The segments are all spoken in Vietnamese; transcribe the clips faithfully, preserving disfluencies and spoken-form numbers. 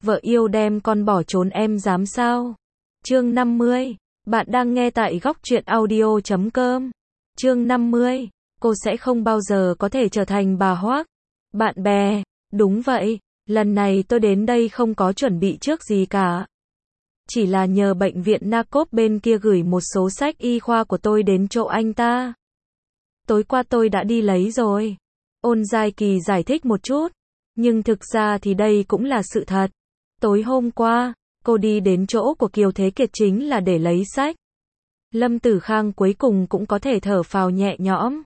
vợ yêu đem con bỏ trốn em dám sao? Chương năm mươi. Bạn đang nghe tại góc truyện audio chấm com. Chương năm mươi. Cô sẽ không bao giờ có thể trở thành bà Hoác. Bạn bè, đúng vậy, lần này tôi đến đây không có chuẩn bị trước gì cả. Chỉ là nhờ bệnh viện Na Cốp bên kia gửi một số sách y khoa của tôi đến chỗ anh ta. Tối qua tôi đã đi lấy rồi. Ôn Giai Kỳ giải thích một chút. Nhưng thực ra thì đây cũng là sự thật. Tối hôm qua, cô đi đến chỗ của Kiều Thế Kiệt chính là để lấy sách. Lâm Tử Khang cuối cùng cũng có thể thở phào nhẹ nhõm.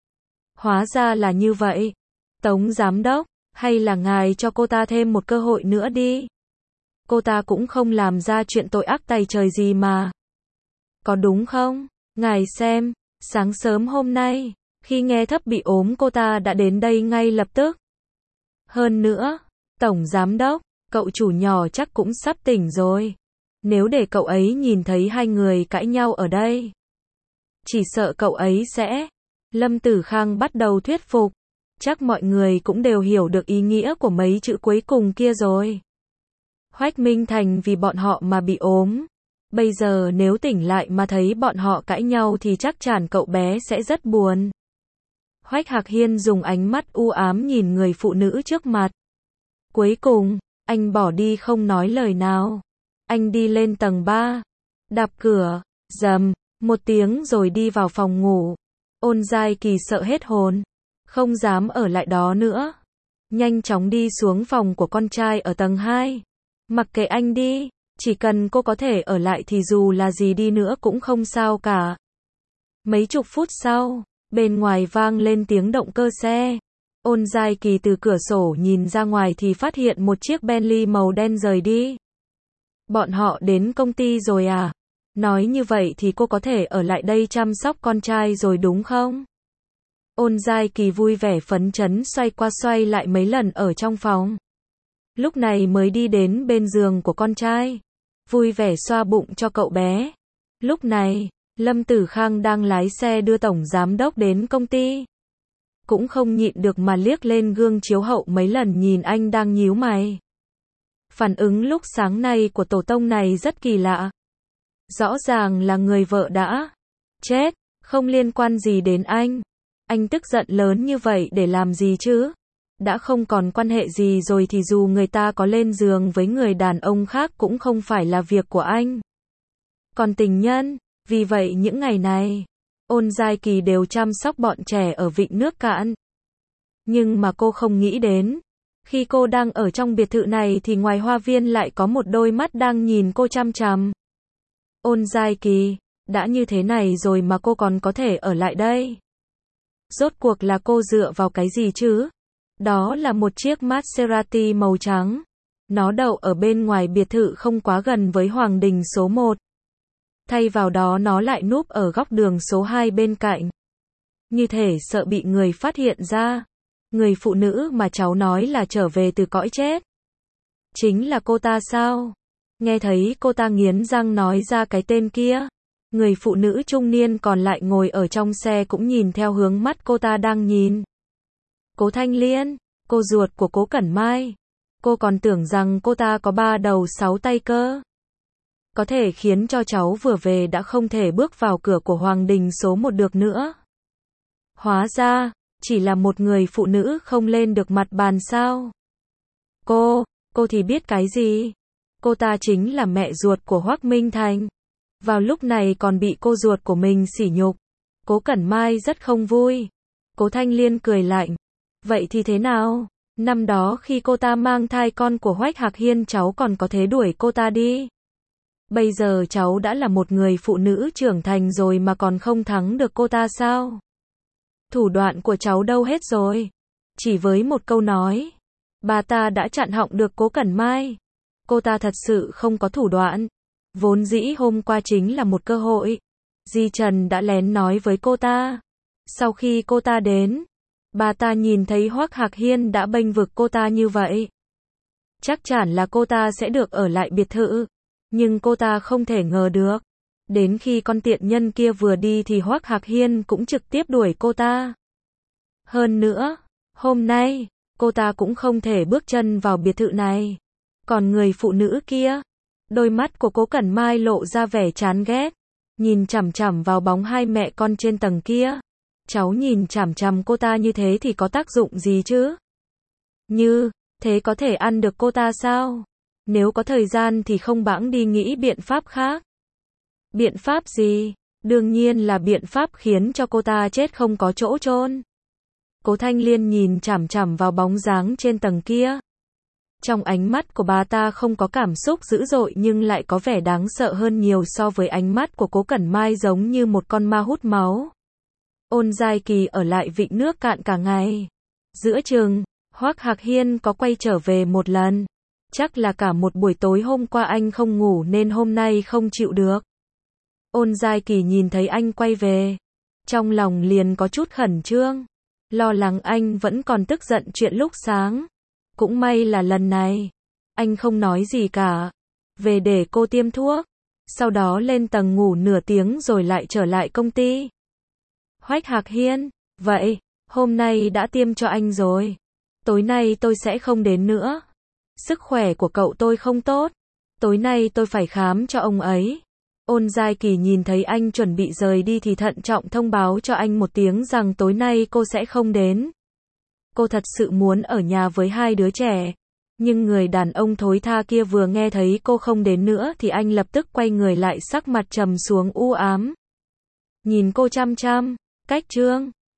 Hóa ra là như vậy. Tống giám đốc, hay là ngài cho cô ta thêm một cơ hội nữa đi. Cô ta cũng không làm ra chuyện tội ác tày trời gì mà. Có đúng không? Ngài xem, sáng sớm hôm nay, khi nghe Thấp bị ốm cô ta đã đến đây ngay lập tức. Hơn nữa, Tổng giám đốc, cậu chủ nhỏ chắc cũng sắp tỉnh rồi. Nếu để cậu ấy nhìn thấy hai người cãi nhau ở đây, chỉ sợ cậu ấy sẽ... Lâm Tử Khang bắt đầu thuyết phục. Chắc mọi người cũng đều hiểu được ý nghĩa của mấy chữ cuối cùng kia rồi. Hoách Minh Thành vì bọn họ mà bị ốm. Bây giờ nếu tỉnh lại mà thấy bọn họ cãi nhau thì chắc chắn cậu bé sẽ rất buồn. Hoách Hạc Hiên dùng ánh mắt u ám nhìn người phụ nữ trước mặt. Cuối cùng, anh bỏ đi không nói lời nào. Anh đi lên tầng ba, đạp cửa, rầm, một tiếng rồi đi vào phòng ngủ. Ôn Giai Kỳ sợ hết hồn, không dám ở lại đó nữa. Nhanh chóng đi xuống phòng của con trai ở tầng hai. Mặc kệ anh đi, chỉ cần cô có thể ở lại thì dù là gì đi nữa cũng không sao cả. Mấy chục phút sau, bên ngoài vang lên tiếng động cơ xe. Ôn Giai Kỳ từ cửa sổ nhìn ra ngoài thì phát hiện một chiếc Bentley màu đen rời đi. Bọn họ đến công ty rồi à? Nói như vậy thì cô có thể ở lại đây chăm sóc con trai rồi đúng không? Ôn Giai Kỳ vui vẻ phấn chấn xoay qua xoay lại mấy lần ở trong phòng. Lúc này mới đi đến bên giường của con trai. Vui vẻ xoa bụng cho cậu bé. Lúc này, Lâm Tử Khang đang lái xe đưa tổng giám đốc đến công ty. Cũng không nhịn được mà liếc lên gương chiếu hậu mấy lần nhìn anh đang nhíu mày. Phản ứng lúc sáng nay của tổ tông này rất kỳ lạ. Rõ ràng là người vợ đã chết, không liên quan gì đến anh. Anh tức giận lớn như vậy để làm gì chứ? Đã không còn quan hệ gì rồi thì dù người ta có lên giường với người đàn ông khác cũng không phải là việc của anh. Còn tình nhân, vì vậy những ngày này, Ôn Giai Kỳ đều chăm sóc bọn trẻ ở vịnh nước Cạn. Nhưng mà cô không nghĩ đến, khi cô đang ở trong biệt thự này thì ngoài hoa viên lại có một đôi mắt đang nhìn cô chăm chằm. Ôn Giai Kỳ, đã như thế này rồi mà cô còn có thể ở lại đây. Rốt cuộc là cô dựa vào cái gì chứ? Đó là một chiếc Maserati màu trắng. Nó đậu ở bên ngoài biệt thự không quá gần với Hoàng Đình số một. Thay vào đó nó lại núp ở góc đường số hai bên cạnh. Như thể sợ bị người phát hiện ra. Người phụ nữ mà cháu nói là trở về từ cõi chết. Chính là cô ta sao? Nghe thấy cô ta nghiến răng nói ra cái tên kia. Người phụ nữ trung niên còn lại ngồi ở trong xe cũng nhìn theo hướng mắt cô ta đang nhìn. Cố Thanh Liên, cô ruột của Cố Cẩn Mai. Cô còn tưởng rằng cô ta có ba đầu sáu tay cơ. Có thể khiến cho cháu vừa về đã không thể bước vào cửa của Hoàng Đình số một được nữa. Hóa ra, chỉ là một người phụ nữ không lên được mặt bàn sao. Cô, cô thì biết cái gì? Cô ta chính là mẹ ruột của Hoác Minh Thành. Vào lúc này còn bị cô ruột của mình sỉ nhục. Cố Cẩn Mai rất không vui. Cố Thanh Liên cười lạnh. Vậy thì thế nào? Năm đó khi cô ta mang thai con của Hoách Hạc Hiên cháu còn có thế đuổi cô ta đi. Bây giờ cháu đã là một người phụ nữ trưởng thành rồi mà còn không thắng được cô ta sao? Thủ đoạn của cháu đâu hết rồi? Chỉ với một câu nói, bà ta đã chặn họng được Cố Cẩn Mai. Cô ta thật sự không có thủ đoạn. Vốn dĩ hôm qua chính là một cơ hội. Di Trần đã lén nói với cô ta. Sau khi cô ta đến, bà ta nhìn thấy Hoác Hạc Hiên đã bênh vực cô ta như vậy. Chắc chắn là cô ta sẽ được ở lại biệt thự. Nhưng cô ta không thể ngờ được. Đến khi con tiện nhân kia vừa đi thì Hoác Hạc Hiên cũng trực tiếp đuổi cô ta. Hơn nữa, hôm nay, cô ta cũng không thể bước chân vào biệt thự này. Còn người phụ nữ kia, đôi mắt của Cố Cẩn Mai lộ ra vẻ chán ghét, nhìn chằm chằm vào bóng hai mẹ con trên tầng kia. Cháu nhìn chằm chằm cô ta như thế thì có tác dụng gì chứ? Như thế có thể ăn được cô ta sao? Nếu có thời gian thì không bẵng đi nghĩ biện pháp khác. Biện pháp gì? Đương nhiên là biện pháp khiến cho cô ta chết không có chỗ chôn. Cố Thanh Liên nhìn chằm chằm vào bóng dáng trên tầng kia. Trong ánh mắt của bà ta không có cảm xúc dữ dội nhưng lại có vẻ đáng sợ hơn nhiều so với ánh mắt của Cố Cẩn Mai, giống như một con ma hút máu. Ôn Giai Kỳ ở lại vịnh nước cạn cả ngày. Giữa chừng, Hoắc Hạc Hiên có quay trở về một lần. Chắc là cả một buổi tối hôm qua anh không ngủ nên hôm nay không chịu được. Ôn Giai Kỳ nhìn thấy anh quay về, trong lòng liền có chút khẩn trương, lo lắng anh vẫn còn tức giận chuyện lúc sáng. Cũng may là lần này, anh không nói gì cả. Về để cô tiêm thuốc, sau đó lên tầng ngủ nửa tiếng rồi lại trở lại công ty. Hoắc Hạc Hiên, vậy, hôm nay đã tiêm cho anh rồi. Tối nay tôi sẽ không đến nữa. Sức khỏe của cậu tôi không tốt. Tối nay tôi phải khám cho ông ấy. Ôn Giai Kỳ nhìn thấy anh chuẩn bị rời đi thì thận trọng thông báo cho anh một tiếng rằng tối nay cô sẽ không đến. Cô thật sự muốn ở nhà với hai đứa trẻ. Nhưng người đàn ông thối tha kia vừa nghe thấy cô không đến nữa thì anh lập tức quay người lại, sắc mặt trầm xuống u ám. Nhìn cô chăm chăm, cách trương.